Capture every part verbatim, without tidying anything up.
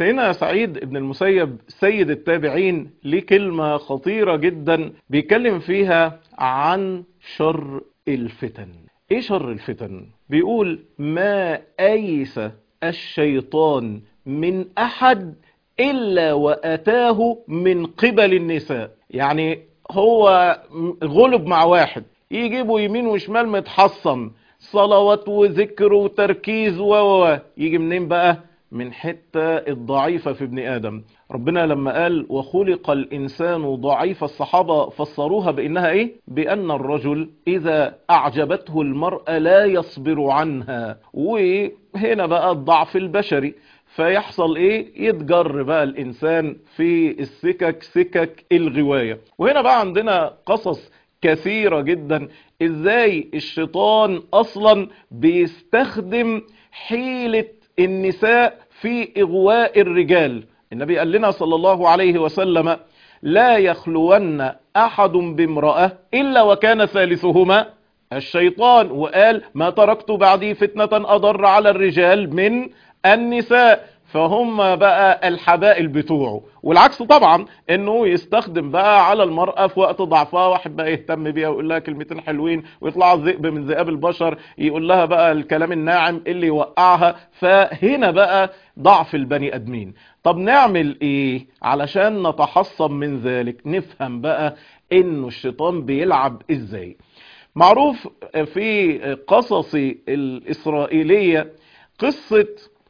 سيدنا سعيد بن المسيب سيد التابعين ليه كلمة خطيرة جدا بيتكلم فيها عن شر الفتن. ايه شر الفتن؟ بيقول ما أيس الشيطان من أحد إلا وأتاه من قبل النساء. يعني هو غلب مع واحد يجيبه يمين وشمال متحصن صلوات وذكر وتركيز و يجي منين بقى؟ من حتة الضعيفة في ابن آدم. ربنا لما قال وخلق الإنسان ضعيف الصحابة فسروها بأنها إيه؟ بأن الرجل إذا أعجبته المرأة لا يصبر عنها، وهنا بقى الضعف البشري، فيحصل ايه؟ يتجر بقى الانسان في السكك سكك الغواية. وهنا بقى عندنا قصص كثيرة جدا ازاي الشيطان اصلا بيستخدم حيلة النساء في اغواء الرجال. النبي قال لنا صلى الله عليه وسلم لا يخلون احد بامرأة الا وكان ثالثهما الشيطان، وقال ما تركت بعدي فتنة اضر على الرجال من النساء. فهم بقى الحبائل بتوعه. والعكس طبعا انه يستخدم بقى على المرأة في وقت ضعفها، واحد بقى يهتم بيها ويقول لها كلمتين حلوين، ويطلع الذئب من ذئاب البشر يقول لها بقى الكلام الناعم اللي يوقعها. فهنا بقى ضعف البني ادمين. طب نعمل ايه علشان نتحصن من ذلك؟ نفهم بقى انه الشيطان بيلعب ازاي. معروف في قصص الإسرائيلية قصة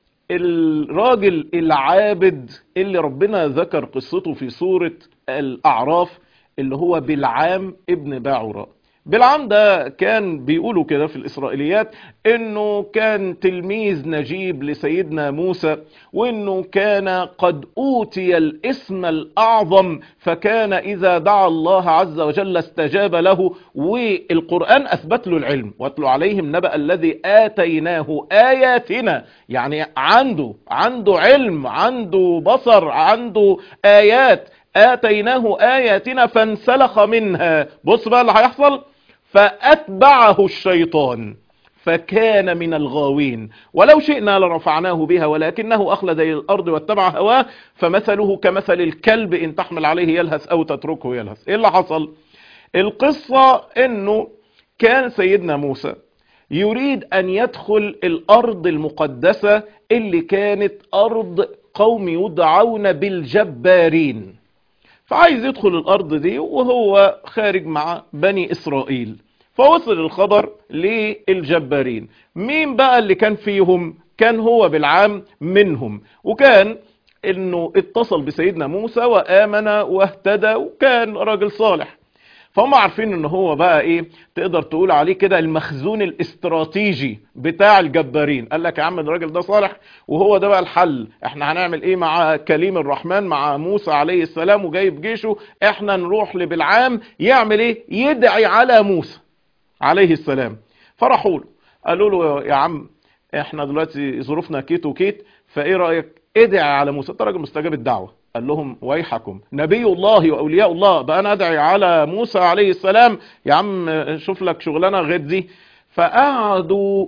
الراجل العابد اللي ربنا ذكر قصته في سورة الأعراف، اللي هو بلعام ابن باعورة. بلعام ده كان بيقولوا كده في الإسرائيليات انه كان تلميذ نجيب لسيدنا موسى، وانه كان قد اوتي الاسم الاعظم، فكان اذا دعا الله عز وجل استجاب له. والقرآن اثبت له العلم، واتلو عليهم نبأ الذي اتيناه اياتنا. يعني عنده عنده علم، عنده بصر، عنده ايات. آتيناه آياتنا فانسلخ منها. بص بقى اللي هيحصل، فأتبعه الشيطان فكان من الغاوين. ولو شئنا لرفعناه بها ولكنه أخلد إلى الأرض واتبع هواه فمثله كمثل الكلب إن تحمل عليه يلهث أو تتركه يلهث. إيه اللي حصل؟ القصة إنه كان سيدنا موسى يريد أن يدخل الأرض المقدسة اللي كانت أرض قوم يدعون بالجبارين، فعايز يدخل الارض دي وهو خارج مع بني اسرائيل. فوصل الخبر للجبارين. مين بقى اللي كان فيهم؟ كان هو بلعام منهم، وكان انه اتصل بسيدنا موسى وامن واهتدى وكان راجل صالح. فهم عارفين ان هو بقى ايه، تقدر تقول عليه كده المخزون الاستراتيجي بتاع الجبارين. قال لك يا عم الراجل ده صالح، وهو ده بقى الحل. احنا هنعمل ايه مع كليم الرحمن مع موسى عليه السلام وجايب جيشه؟ احنا نروح لبلعام يعمل ايه؟ يدعي على موسى عليه السلام. فرحوا له قالوا له يا عم احنا دلوقتي ظروفنا كيت وكيت، فايه رأيك ادعي على موسى؟ انت راجل مستجاب الدعوة. قال لهم ويحكم، نبي الله واولياء الله بقى انا ادعي على موسى عليه السلام؟ يا عم شوف لك شغلانه غير دي. فقعدوا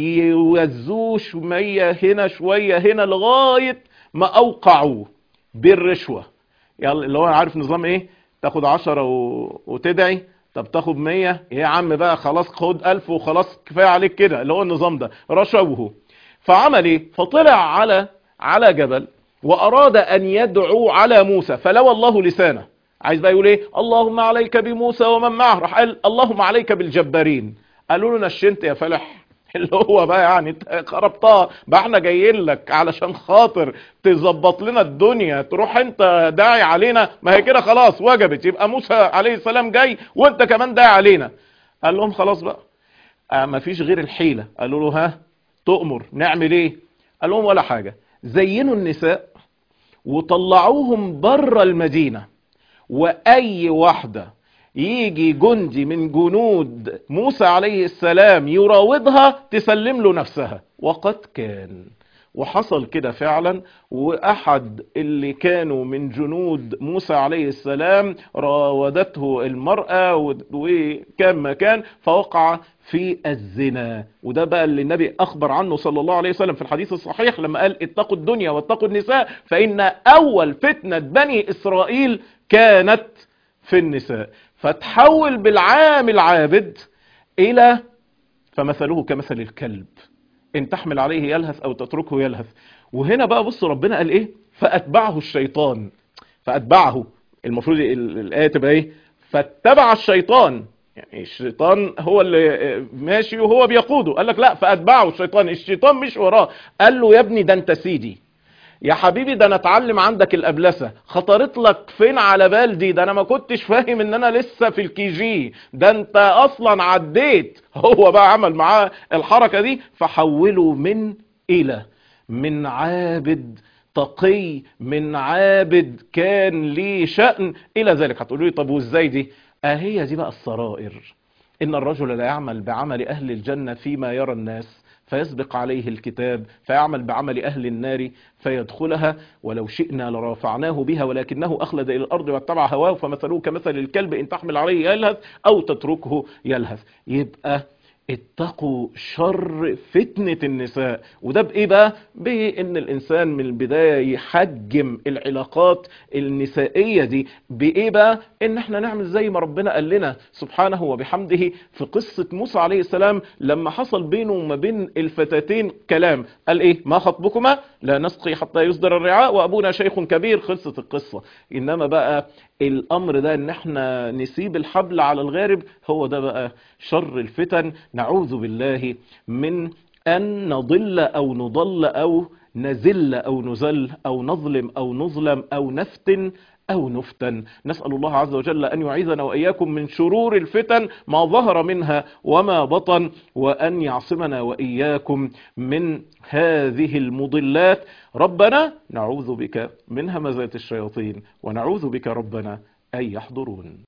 يوزوه شويه هنا شويه هنا لغايه ما اوقعوه بالرشوه. يلا اللي هو عارف نظام ايه، تاخد عشرة و... وتدعي، طب تاخد مية يا عم بقى خلاص خد ألف وخلاص كفايه عليك كده، اللي هو النظام ده رشوه. فعمل ايه؟ فطلع على على جبل وأراد أن يدعو على موسى، فلوى الله لسانه. عايز بقى يقول ايه؟ اللهم عليك بموسى ومن معه. راح قال اللهم عليك بالجبارين. قالوا له نشنت يا فلح، اللي هو بقى يعني خربتها بقى، احنا جايين لك علشان خاطر تظبط لنا الدنيا، تروح انت داعي علينا؟ ما هي كده خلاص وجبت، يبقى موسى عليه السلام جاي وانت كمان داعي علينا. قال لهم خلاص بقى آه ما فيش غير الحيلة. قالوا له ها تؤمر نعمل ايه؟ قال لهم ولا حاجة، زينوا النساء وطلعوهم بره المدينة، واي واحدة يجي جندي من جنود موسى عليه السلام يراودها تسلم له نفسها. وقد كان وحصل كده فعلا. وأحد اللي كانوا من جنود موسى عليه السلام راودته المرأة وكان مكان فوقع في الزنا. وده بقى اللي النبي أخبر عنه صلى الله عليه وسلم في الحديث الصحيح لما قال اتقوا الدنيا واتقوا النساء فإن أول فتنة بني إسرائيل كانت في النساء. فتحول بالعام العابد إلى فمثله كمثل الكلب إن تحمل عليه يلهث أو تتركه يلهث. وهنا بقى بص ربنا قال إيه؟ فأتبعه الشيطان. فأتبعه المفروض الآية تبقى إيه؟ فاتبع الشيطان، يعني الشيطان هو اللي ماشي وهو بيقوده. قال لك لا، فأتبعه الشيطان، الشيطان مش وراه. قال له يا ابني ده انت سيدي، يا حبيبي ده انا اتعلم عندك الابلسه، خطرت لك فين على بال دي؟ ده انا ما كنتش فاهم ان انا لسه في الكي جي، ده انت اصلا عديت. هو بقى عمل معاه الحركه دي فحوله من الى، من عابد تقي، من عابد كان ليه شأن الى ذلك. هتقولوا لي طب وازاي دي؟ اهي دي بقى السرائر. ان الرجل لا يعمل بعمل اهل الجنه فيما يرى الناس فيسبق عليه الكتاب فيعمل بعمل أهل النار فيدخلها ولو شئنا لرافعناه بها ولكنه أخلد إلى الأرض واتبع هواه فمثله كمثل الكلب إن تحمل عليه يلهث أو تتركه يلهث. يبقى اتقوا شر فتنة النساء. وده بإيه بقى؟ بإن الإنسان من البداية يحجم العلاقات النسائية دي. بإيه بقى؟ إن احنا نعمل زي ما ربنا قال لنا سبحانه وبحمده في قصة موسى عليه السلام لما حصل بينه وما بين الفتاتين كلام. قال إيه؟ ما خطبكما؟ لا نسقي حتى يصدر الرعاء وأبونا شيخ كبير. خلصت القصة. إنما بقى الأمر ده إن احنا نسيب الحبل على الغارب، هو ده بقى شر الفتن. نعوذ بالله من أن نضل أو نضل أو نزل أو نزل أو نظلم أو نظلم أو نفتن أو نفتن. نسأل الله عز وجل أن يعيذنا وإياكم من شرور الفتن ما ظهر منها وما بطن، وأن يعصمنا وإياكم من هذه المضلات. ربنا نعوذ بك من همزات الشياطين ونعوذ بك ربنا أن يحضرون.